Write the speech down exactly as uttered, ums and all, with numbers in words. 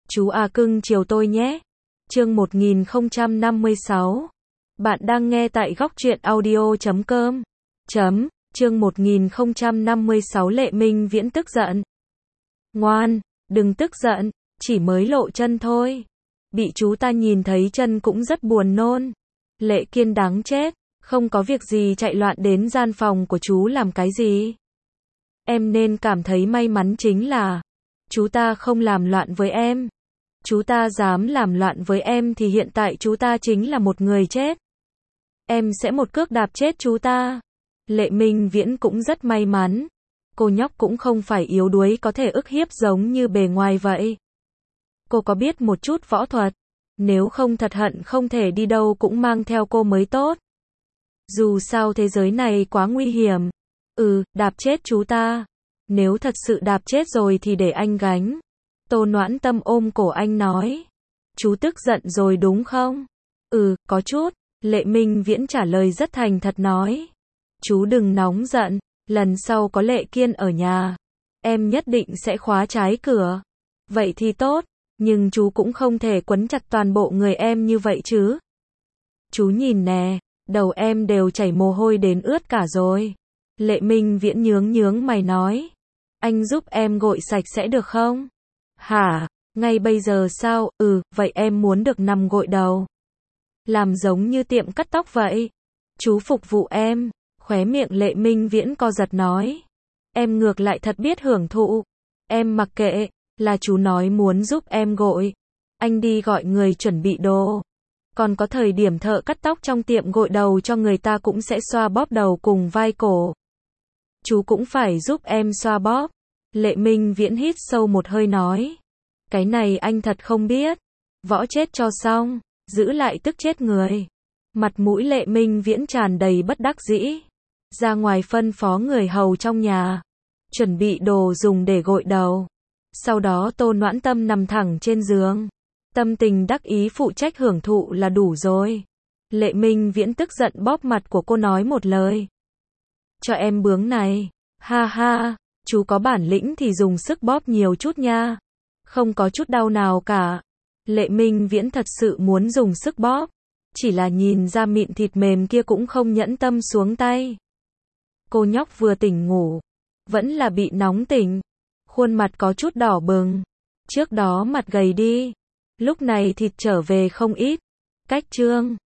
Chú à cưng chiều tôi nhé. Chương một nghìn không trăm năm mươi sáu. Bạn đang nghe tại góc truyện audio chấm com. Chấm, chương một nghìn không trăm năm mươi sáu Lệ Minh Viễn tức giận. Ngoan, đừng tức giận, chỉ mới lộ chân thôi. Bị chú ta nhìn thấy chân cũng rất buồn nôn. Lệ Kiên đáng chết, không có việc gì chạy loạn đến gian phòng của chú làm cái gì. Em nên cảm thấy may mắn chính là chú ta không làm loạn với em. Chú ta dám làm loạn với em thì hiện tại chú ta chính là một người chết. Em sẽ một cước đạp chết chú ta. Lệ Minh Viễn cũng rất may mắn. Cô nhóc cũng không phải yếu đuối có thể ức hiếp giống như bề ngoài vậy. Cô có biết một chút võ thuật. Nếu không thật hận không thể đi đâu cũng mang theo cô mới tốt. Dù sao thế giới này quá nguy hiểm. Ừ, đạp chết chú ta. Nếu thật sự đạp chết rồi thì để anh gánh. Tô Noãn Tâm ôm cổ anh nói. Chú tức giận rồi đúng không? Ừ, có chút. Lệ Minh Viễn trả lời rất thành thật nói. Chú đừng nóng giận, lần sau có Lệ Kiên ở nhà. Em nhất định sẽ khóa trái cửa. Vậy thì tốt, nhưng chú cũng không thể quấn chặt toàn bộ người em như vậy chứ. Chú nhìn nè, đầu em đều chảy mồ hôi đến ướt cả rồi. Lệ Minh Viễn nhướng nhướng mày nói. Anh giúp em gội sạch sẽ được không? Hả? Ngay bây giờ sao? Ừ, vậy em muốn được nằm gội đầu. Làm giống như tiệm cắt tóc vậy. Chú phục vụ em. Khóe miệng Lệ Minh Viễn co giật nói. Em ngược lại thật biết hưởng thụ. Em mặc kệ, là chú nói muốn giúp em gội. Anh đi gọi người chuẩn bị đồ. Còn có thời điểm thợ cắt tóc trong tiệm gội đầu cho người ta cũng sẽ xoa bóp đầu cùng vai cổ. Chú cũng phải giúp em xoa bóp. Lệ Minh Viễn hít sâu một hơi nói. Cái này anh thật không biết. Võ chết cho xong, giữ lại tức chết người. Mặt mũi Lệ Minh Viễn tràn đầy bất đắc dĩ. Ra ngoài phân phó người hầu trong nhà. Chuẩn bị đồ dùng để gội đầu. Sau đó Tô Noãn Tâm nằm thẳng trên giường. Tâm tình đắc ý phụ trách hưởng thụ là đủ rồi. Lệ Minh Viễn tức giận bóp mặt của cô nói một lời. Cho em bướng này. Ha ha, chú có bản lĩnh thì dùng sức bóp nhiều chút nha. Không có chút đau nào cả. Lệ Minh Viễn thật sự muốn dùng sức bóp. Chỉ là nhìn ra mịn thịt mềm kia cũng không nhẫn tâm xuống tay. Cô nhóc vừa tỉnh ngủ. Vẫn là bị nóng tỉnh. Khuôn mặt có chút đỏ bừng. Trước đó mặt gầy đi. Lúc này thịt trở về không ít. Cách chương